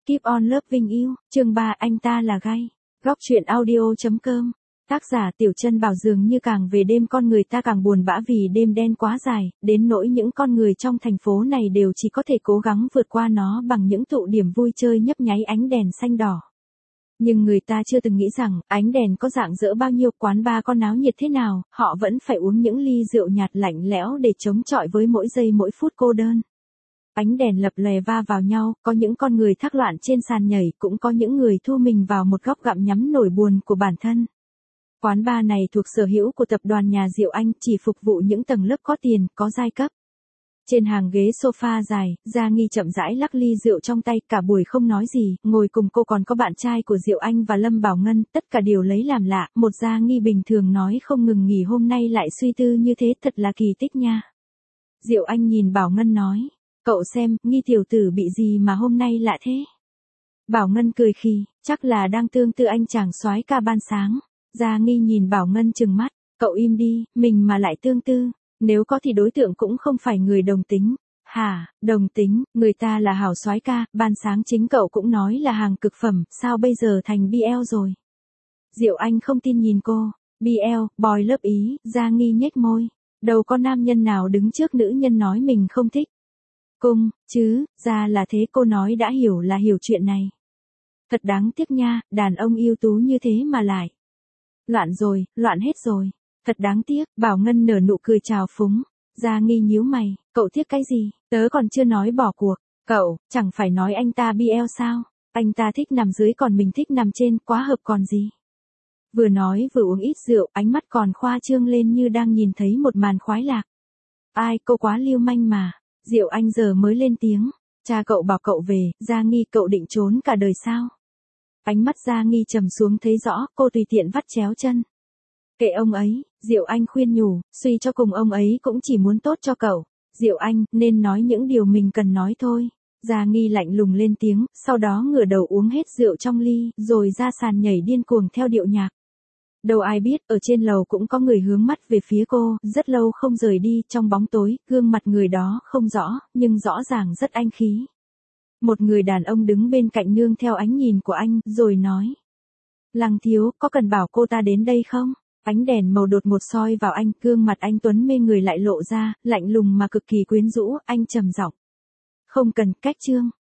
Keep on loving you, chương 3 anh ta là gay. Góc truyện audio.com. Tác giả Tiểu Chân Bảo dường như càng về đêm con người ta càng buồn bã vì đêm đen quá dài, đến nỗi những con người trong thành phố này đều chỉ có thể cố gắng vượt qua nó bằng những tụ điểm vui chơi nhấp nháy ánh đèn xanh đỏ. Nhưng người ta chưa từng nghĩ rằng, ánh đèn có rạng rỡ bao nhiêu, quán bar có náo nhiệt thế nào, họ vẫn phải uống những ly rượu nhạt lạnh lẽo để chống chọi với mỗi giây mỗi phút cô đơn. Ánh đèn lập lòe va vào nhau, có những con người thác loạn trên sàn nhảy, cũng có những người thu mình vào một góc gặm nhắm nỗi buồn của bản thân. Quán bar này thuộc sở hữu của tập đoàn nhà Diệu Anh, chỉ phục vụ những tầng lớp có tiền, có giai cấp. Trên hàng ghế sofa dài, Gia Nghi chậm rãi lắc ly rượu trong tay, cả buổi không nói gì, ngồi cùng cô còn có bạn trai của Diệu Anh và Lâm Bảo Ngân, tất cả đều lấy làm lạ, một Gia Nghi bình thường nói không ngừng nghỉ hôm nay lại suy tư như thế, thật là kỳ tích nha. Diệu Anh nhìn Bảo Ngân nói, cậu xem, Nghi tiểu tử bị gì mà hôm nay lạ thế? Bảo Ngân cười khì, chắc là đang tương tư anh chàng soái ca ban sáng. Gia Nghi nhìn Bảo Ngân trừng mắt, cậu im đi, mình mà lại tương tư. Nếu có thì đối tượng cũng không phải người đồng tính. Hả, đồng tính, người ta là hảo soái ca, ban sáng chính cậu cũng nói là hàng cực phẩm, sao bây giờ thành BL rồi? Diệu Anh không tin nhìn cô, BL, boy lớp Ý, Gia Nghi nhếch môi. Đâu có nam nhân nào đứng trước nữ nhân nói mình không thích. Cung, chứ, ra là thế, cô nói đã hiểu là hiểu chuyện này. Thật đáng tiếc nha, đàn ông ưu tú như thế mà lại. Loạn rồi, loạn hết rồi. Thật đáng tiếc, Bảo Ngân nở nụ cười trào phúng. Gia Nghi nhíu mày, cậu tiếc cái gì, tớ còn chưa nói bỏ cuộc. Cậu, chẳng phải nói anh ta BL sao? Anh ta thích nằm dưới còn mình thích nằm trên, quá hợp còn gì. Vừa nói vừa uống ít rượu, ánh mắt còn khoa trương lên như đang nhìn thấy một màn khoái lạc. Ai, cô quá lưu manh mà. Diệu Anh giờ mới lên tiếng. Cha cậu bảo cậu về, Gia Nghi, cậu định trốn cả đời sao? Ánh mắt Gia Nghi trầm xuống thấy rõ, cô tùy tiện vắt chéo chân. Kệ ông ấy, Diệu Anh khuyên nhủ, suy cho cùng ông ấy cũng chỉ muốn tốt cho cậu. Diệu Anh, nên nói những điều mình cần nói thôi. Gia Nghi lạnh lùng lên tiếng, sau đó ngửa đầu uống hết rượu trong ly, rồi ra sàn nhảy điên cuồng theo điệu nhạc. Đâu ai biết, ở trên lầu cũng có người hướng mắt về phía cô, rất lâu không rời đi, trong bóng tối, gương mặt người đó không rõ, nhưng rõ ràng rất anh khí. Một người đàn ông đứng bên cạnh nương theo ánh nhìn của anh, rồi nói. Lăng thiếu, có cần bảo cô ta đến đây không? Ánh đèn màu đột ngột soi vào anh, gương mặt anh tuấn mê người lại lộ ra, lạnh lùng mà cực kỳ quyến rũ, anh trầm giọng. Không cần, cách chương.